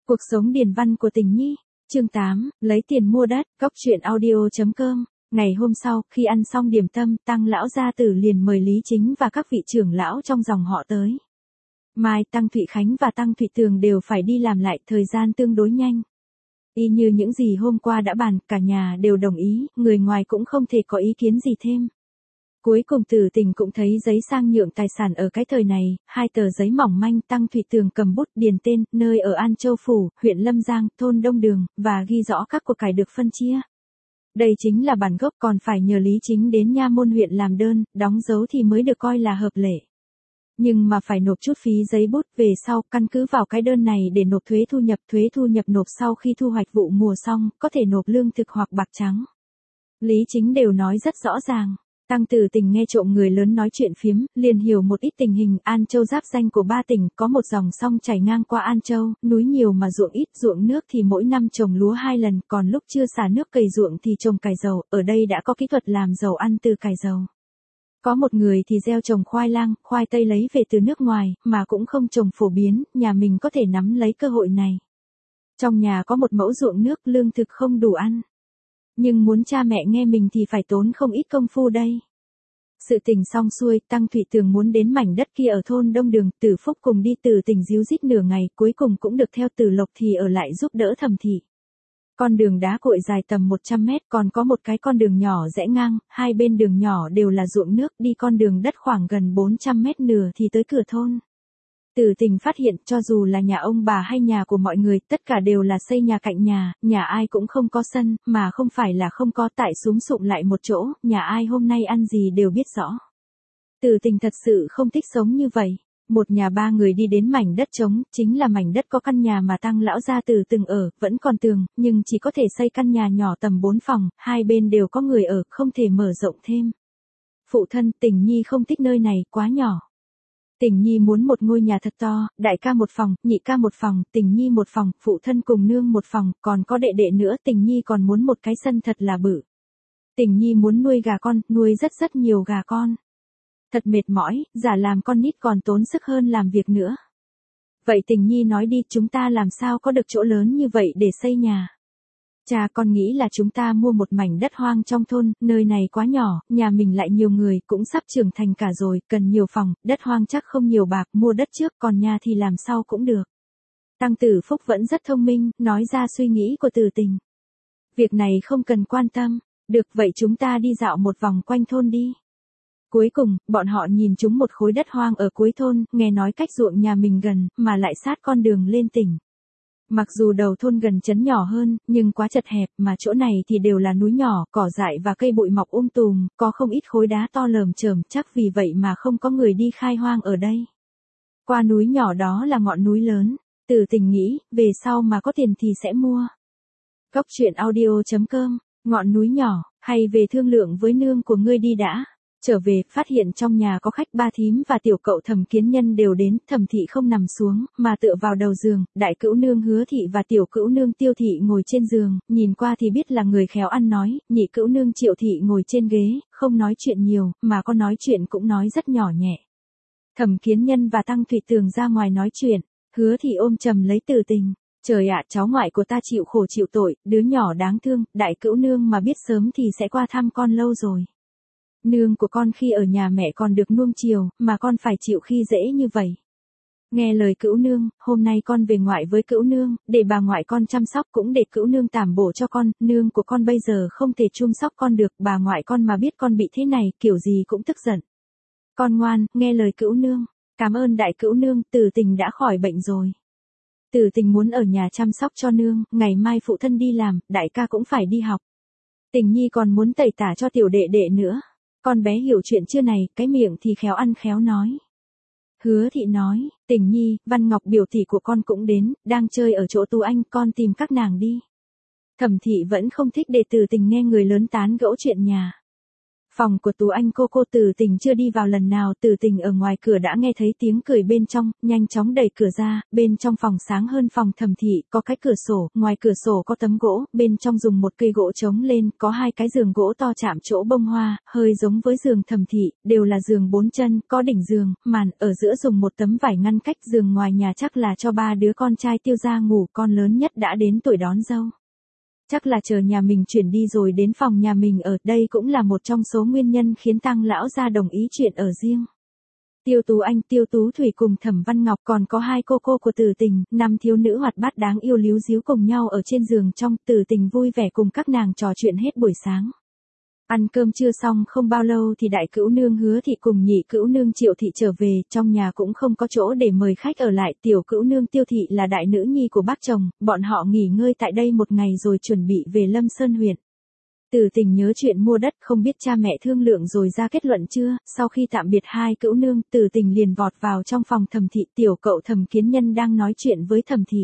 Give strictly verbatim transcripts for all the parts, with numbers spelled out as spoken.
Cuộc sống điền văn của Tình Nhi, chương tám, lấy tiền mua đất, góc truyện audio chấm com. Ngày hôm sau, khi ăn xong điểm tâm, Tăng lão gia tử liền mời Lý Chính và các vị trưởng lão trong dòng họ tới. Mai, Tăng Thụy Khánh và Tăng Thụy Tường đều phải đi làm lại, thời gian tương đối nhanh. Y như những gì hôm qua đã bàn, cả nhà đều đồng ý, người ngoài cũng không thể có ý kiến gì thêm. Cuối cùng Tử Tình cũng thấy giấy sang nhượng tài sản ở cái thời này, hai tờ giấy mỏng manh. Tăng Thụy Tường cầm bút điền tên, nơi ở An Châu Phủ, huyện Lâm Giang, thôn Đông Đường, và ghi rõ các của cải được phân chia. Đây chính là bản gốc, còn phải nhờ Lý Chính đến nha môn huyện làm đơn, đóng dấu thì mới được coi là hợp lệ. Nhưng mà phải nộp chút phí giấy bút, về sau, căn cứ vào cái đơn này để nộp thuế thu nhập. Thuế thu nhập nộp sau khi thu hoạch vụ mùa xong, có thể nộp lương thực hoặc bạc trắng. Lý Chính đều nói rất rõ ràng. Tăng Tử Tình nghe trộm người lớn nói chuyện phiếm, liền hiểu một ít tình hình. An Châu giáp danh của ba tỉnh, có một dòng sông chảy ngang qua An Châu, núi nhiều mà ruộng ít, ruộng nước thì mỗi năm trồng lúa hai lần, còn lúc chưa xả nước cày ruộng thì trồng cải dầu, ở đây đã có kỹ thuật làm dầu ăn từ cải dầu. Có một người thì gieo trồng khoai lang, khoai tây lấy về từ nước ngoài, mà cũng không trồng phổ biến, nhà mình có thể nắm lấy cơ hội này. Trong nhà có một mẫu ruộng nước, lương thực không đủ ăn. Nhưng muốn cha mẹ nghe mình thì phải tốn không ít công phu đây. Sự tình xong xuôi, Tăng Thụy Tường muốn đến mảnh đất kia ở thôn Đông Đường, Tử Phúc cùng đi. Tử Tình díu dít nửa ngày, cuối cùng cũng được theo Tử Lộc thì ở lại giúp đỡ Thẩm Thị. Con đường đá cội dài tầm một trăm mét, còn có một cái con đường nhỏ rẽ ngang, hai bên đường nhỏ đều là ruộng nước, đi con đường đất khoảng gần bốn trăm mét nửa thì tới cửa thôn. Tử Tình phát hiện, cho dù là nhà ông bà hay nhà của mọi người, tất cả đều là xây nhà cạnh nhà, nhà ai cũng không có sân, mà không phải là không có, tại súm sụm lại một chỗ, nhà ai hôm nay ăn gì đều biết rõ. Tử Tình thật sự không thích sống như vậy. Một nhà ba người đi đến mảnh đất trống, chính là mảnh đất có căn nhà mà Tăng lão gia tử từng ở, vẫn còn tường, nhưng chỉ có thể xây căn nhà nhỏ tầm bốn phòng, hai bên đều có người ở, không thể mở rộng thêm. Phụ thân, Tình Nhi không thích nơi này, quá nhỏ. Tình Nhi muốn một ngôi nhà thật to, đại ca một phòng, nhị ca một phòng, Tình Nhi một phòng, phụ thân cùng nương một phòng, còn có đệ đệ nữa. Tình Nhi còn muốn một cái sân thật là bự. Tình Nhi muốn nuôi gà con, nuôi rất rất nhiều gà con. Thật mệt mỏi, giả làm con nít còn tốn sức hơn làm việc nữa. Vậy Tình Nhi nói đi, chúng ta làm sao có được chỗ lớn như vậy để xây nhà? Cha, con nghĩ là chúng ta mua một mảnh đất hoang trong thôn, nơi này quá nhỏ, nhà mình lại nhiều người, cũng sắp trưởng thành cả rồi, cần nhiều phòng, đất hoang chắc không nhiều bạc, mua đất trước, còn nhà thì làm sau cũng được. Tăng Tử Phúc vẫn rất thông minh, nói ra suy nghĩ của Tử Tình. Việc này không cần quan tâm, được vậy chúng ta đi dạo một vòng quanh thôn đi. Cuối cùng, bọn họ nhìn chúng một khối đất hoang ở cuối thôn, nghe nói cách ruộng nhà mình gần, mà lại sát con đường lên tỉnh. Mặc dù đầu thôn gần trấn nhỏ hơn, nhưng quá chật hẹp, mà chỗ này thì đều là núi nhỏ, cỏ dại và cây bụi mọc um tùm, có không ít khối đá to lởm chởm, chắc vì vậy mà không có người đi khai hoang ở đây. Qua núi nhỏ đó là ngọn núi lớn, Tử Tình nghĩ, về sau mà có tiền thì sẽ mua. Góc truyện audio chấm com, ngọn núi nhỏ, hay về thương lượng với nương của ngươi đi đã. Trở về, phát hiện trong nhà có khách ba thím và tiểu cậu Thẩm Kiến Nhân đều đến. Thẩm Thị không nằm xuống, mà tựa vào đầu giường, đại cữu nương Hứa Thị và tiểu cữu nương Tiêu Thị ngồi trên giường, nhìn qua thì biết là người khéo ăn nói. Nhị cữu nương Triệu Thị ngồi trên ghế, không nói chuyện nhiều, mà có nói chuyện cũng nói rất nhỏ nhẹ. Thẩm Kiến Nhân và Tăng Thụy Tường ra ngoài nói chuyện, Hứa Thị ôm chầm lấy Tử Tình. Trời ạ, cháu ngoại của ta chịu khổ chịu tội, đứa nhỏ đáng thương, đại cữu nương mà biết sớm thì sẽ qua thăm con lâu rồi. Nương của con khi ở nhà mẹ còn được nuông chiều, mà con phải chịu khi dễ như vậy. Nghe lời cữu nương, hôm nay con về ngoại với cữu nương, để bà ngoại con chăm sóc, cũng để cữu nương tảm bổ cho con. Nương của con bây giờ không thể chăm sóc con được, bà ngoại con mà biết con bị thế này, kiểu gì cũng tức giận. Con ngoan, nghe lời cữu nương. Cảm ơn đại cữu nương, Tử Tình đã khỏi bệnh rồi. Tử Tình muốn ở nhà chăm sóc cho nương, ngày mai phụ thân đi làm, đại ca cũng phải đi học. Tình Nhi còn muốn tẩy tả cho tiểu đệ đệ nữa. Con bé hiểu chuyện chưa này, cái miệng thì khéo ăn khéo nói. Hứa Thị nói, Tình Nhi, Văn Ngọc biểu tỷ của con cũng đến, đang chơi ở chỗ Tú Anh, con tìm các nàng đi. Thẩm Thị vẫn không thích để Tử Tình nghe người lớn tán gẫu chuyện nhà. Phòng của Tú Anh cô cô Từ Tình chưa đi vào lần nào, Từ Tình ở ngoài cửa đã nghe thấy tiếng cười bên trong, nhanh chóng đẩy cửa ra, bên trong phòng sáng hơn phòng Thẩm Thị, có cái cửa sổ, ngoài cửa sổ có tấm gỗ, bên trong dùng một cây gỗ chống lên, có hai cái giường gỗ to chạm chỗ bông hoa, hơi giống với giường Thẩm Thị, đều là giường bốn chân, có đỉnh giường, màn, ở giữa dùng một tấm vải ngăn cách, giường ngoài nhà chắc là cho ba đứa con trai Tiêu gia ngủ, con lớn nhất đã đến tuổi đón dâu. Chắc là chờ nhà mình chuyển đi rồi đến phòng nhà mình ở, đây cũng là một trong số nguyên nhân khiến Tăng lão gia đồng ý chuyện ở riêng. Tiêu Tú Anh, Tiêu Tú Thủy cùng Thẩm Văn Ngọc còn có hai cô cô của Từ Tình, năm thiếu nữ hoạt bát đáng yêu líu díu cùng nhau ở trên giường trong, Từ Tình vui vẻ cùng các nàng trò chuyện hết buổi sáng. Ăn cơm trưa xong không bao lâu thì đại cữu nương Hứa Thị cùng nhị cữu nương Triệu Thị trở về, trong nhà cũng không có chỗ để mời khách ở lại, tiểu cữu nương Tiêu Thị là đại nữ nhi của bác chồng, bọn họ nghỉ ngơi tại đây một ngày rồi chuẩn bị về Lâm Sơn huyện. Từ Tình nhớ chuyện mua đất, không biết cha mẹ thương lượng rồi ra kết luận chưa, sau khi tạm biệt hai cữu nương, Từ Tình liền vọt vào trong phòng Thẩm Thị, tiểu cậu Thẩm Kiến Nhân đang nói chuyện với Thẩm Thị.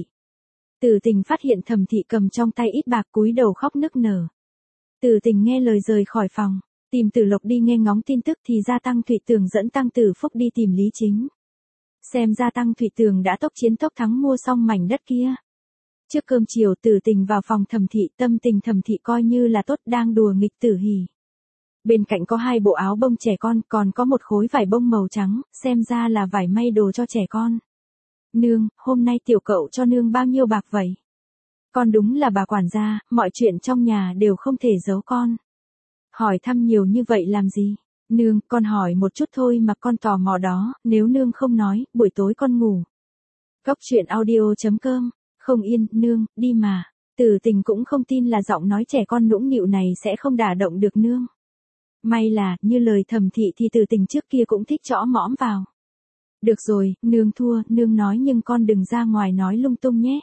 Từ Tình phát hiện Thẩm Thị cầm trong tay ít bạc cúi đầu khóc nức nở. Từ Tình nghe lời rời khỏi phòng, tìm Tử Lộc đi nghe ngóng tin tức thì ra Tăng Thụy Tường dẫn Tăng Tử Phúc đi tìm Lý Chính. Xem ra Tăng Thụy Tường đã tốc chiến tốc thắng mua xong mảnh đất kia. Trước cơm chiều Từ Tình vào phòng Thẩm Thị, tâm tình Thẩm Thị coi như là tốt, đang đùa nghịch tử hỉ. Bên cạnh có hai bộ áo bông trẻ con, còn có một khối vải bông màu trắng, xem ra là vải may đồ cho trẻ con. Nương, hôm nay tiểu cậu cho nương bao nhiêu bạc vậy? Con đúng là bà quản gia, mọi chuyện trong nhà đều không thể giấu con. Hỏi thăm nhiều như vậy làm gì? Nương, con hỏi một chút thôi mà con tò mò đó, nếu nương không nói, buổi tối con ngủ. Góc truyện audio chấm com, không yên, nương, đi mà. Từ Tình cũng không tin là giọng nói trẻ con nũng nịu này sẽ không đả động được nương. May là, như lời Thẩm Thị thì Từ Tình trước kia cũng thích chõ mõm vào. Được rồi, nương thua, nương nói nhưng con đừng ra ngoài nói lung tung nhé.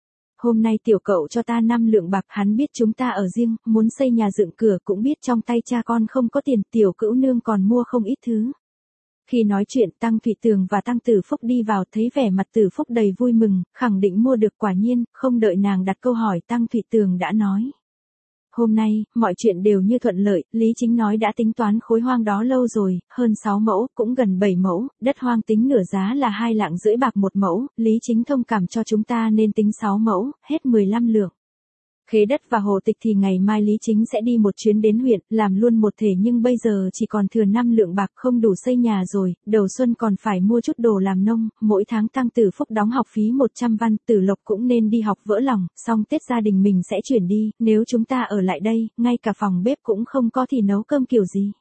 Hôm nay tiểu cậu cho ta năm lượng bạc, hắn biết chúng ta ở riêng, muốn xây nhà dựng cửa, cũng biết trong tay cha con không có tiền, tiểu cữu nương còn mua không ít thứ. Khi nói chuyện, Tăng Thụy Tường và Tăng Tử Phúc đi vào, thấy vẻ mặt Tử Phúc đầy vui mừng, khẳng định mua được, quả nhiên, không đợi nàng đặt câu hỏi, Tăng Thụy Tường đã nói. Hôm nay, mọi chuyện đều như thuận lợi, Lý Chính nói đã tính toán khối hoang đó lâu rồi, hơn sáu mẫu, cũng gần bảy mẫu, đất hoang tính nửa giá là hai lạng rưỡi bạc một mẫu, Lý Chính thông cảm cho chúng ta nên tính sáu mẫu, hết mười lăm lượng. Khế đất và hồ tịch thì ngày mai Lý Chính sẽ đi một chuyến đến huyện, làm luôn một thể, nhưng bây giờ chỉ còn thừa năm lượng bạc, không đủ xây nhà rồi, đầu xuân còn phải mua chút đồ làm nông, mỗi tháng Tăng Tử Phúc đóng học phí một trăm văn, Tử Lộc cũng nên đi học vỡ lòng, xong Tết gia đình mình sẽ chuyển đi, nếu chúng ta ở lại đây, ngay cả phòng bếp cũng không có thì nấu cơm kiểu gì.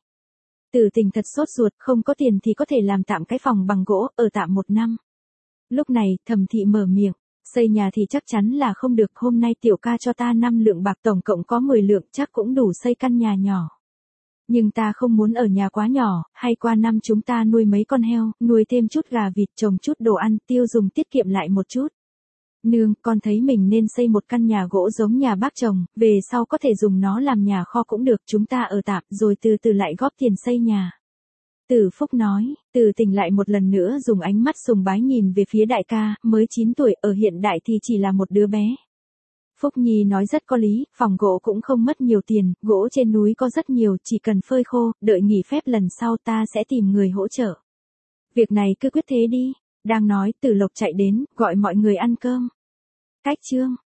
Từ Tình thật sốt ruột, không có tiền thì có thể làm tạm cái phòng bằng gỗ, ở tạm một năm. Lúc này, Thẩm Thị mở miệng. Xây nhà thì chắc chắn là không được, hôm nay tiểu ca cho ta năm lượng bạc, tổng cộng có mười lượng, chắc cũng đủ xây căn nhà nhỏ. Nhưng ta không muốn ở nhà quá nhỏ, hay qua năm chúng ta nuôi mấy con heo, nuôi thêm chút gà vịt, trồng chút đồ ăn, tiêu dùng tiết kiệm lại một chút. Nương, con thấy mình nên xây một căn nhà gỗ giống nhà bác chồng, về sau có thể dùng nó làm nhà kho cũng được, chúng ta ở tạm, rồi từ từ lại góp tiền xây nhà. Tử Phúc nói, Từ Tình lại một lần nữa dùng ánh mắt sùng bái nhìn về phía đại ca, mới chín tuổi, ở hiện đại thì chỉ là một đứa bé. Phúc Nhi nói rất có lý, phòng gỗ cũng không mất nhiều tiền, gỗ trên núi có rất nhiều, chỉ cần phơi khô, đợi nghỉ phép lần sau ta sẽ tìm người hỗ trợ. Việc này cứ quyết thế đi. Đang nói, Tử Lộc chạy đến, gọi mọi người ăn cơm. Cách chương.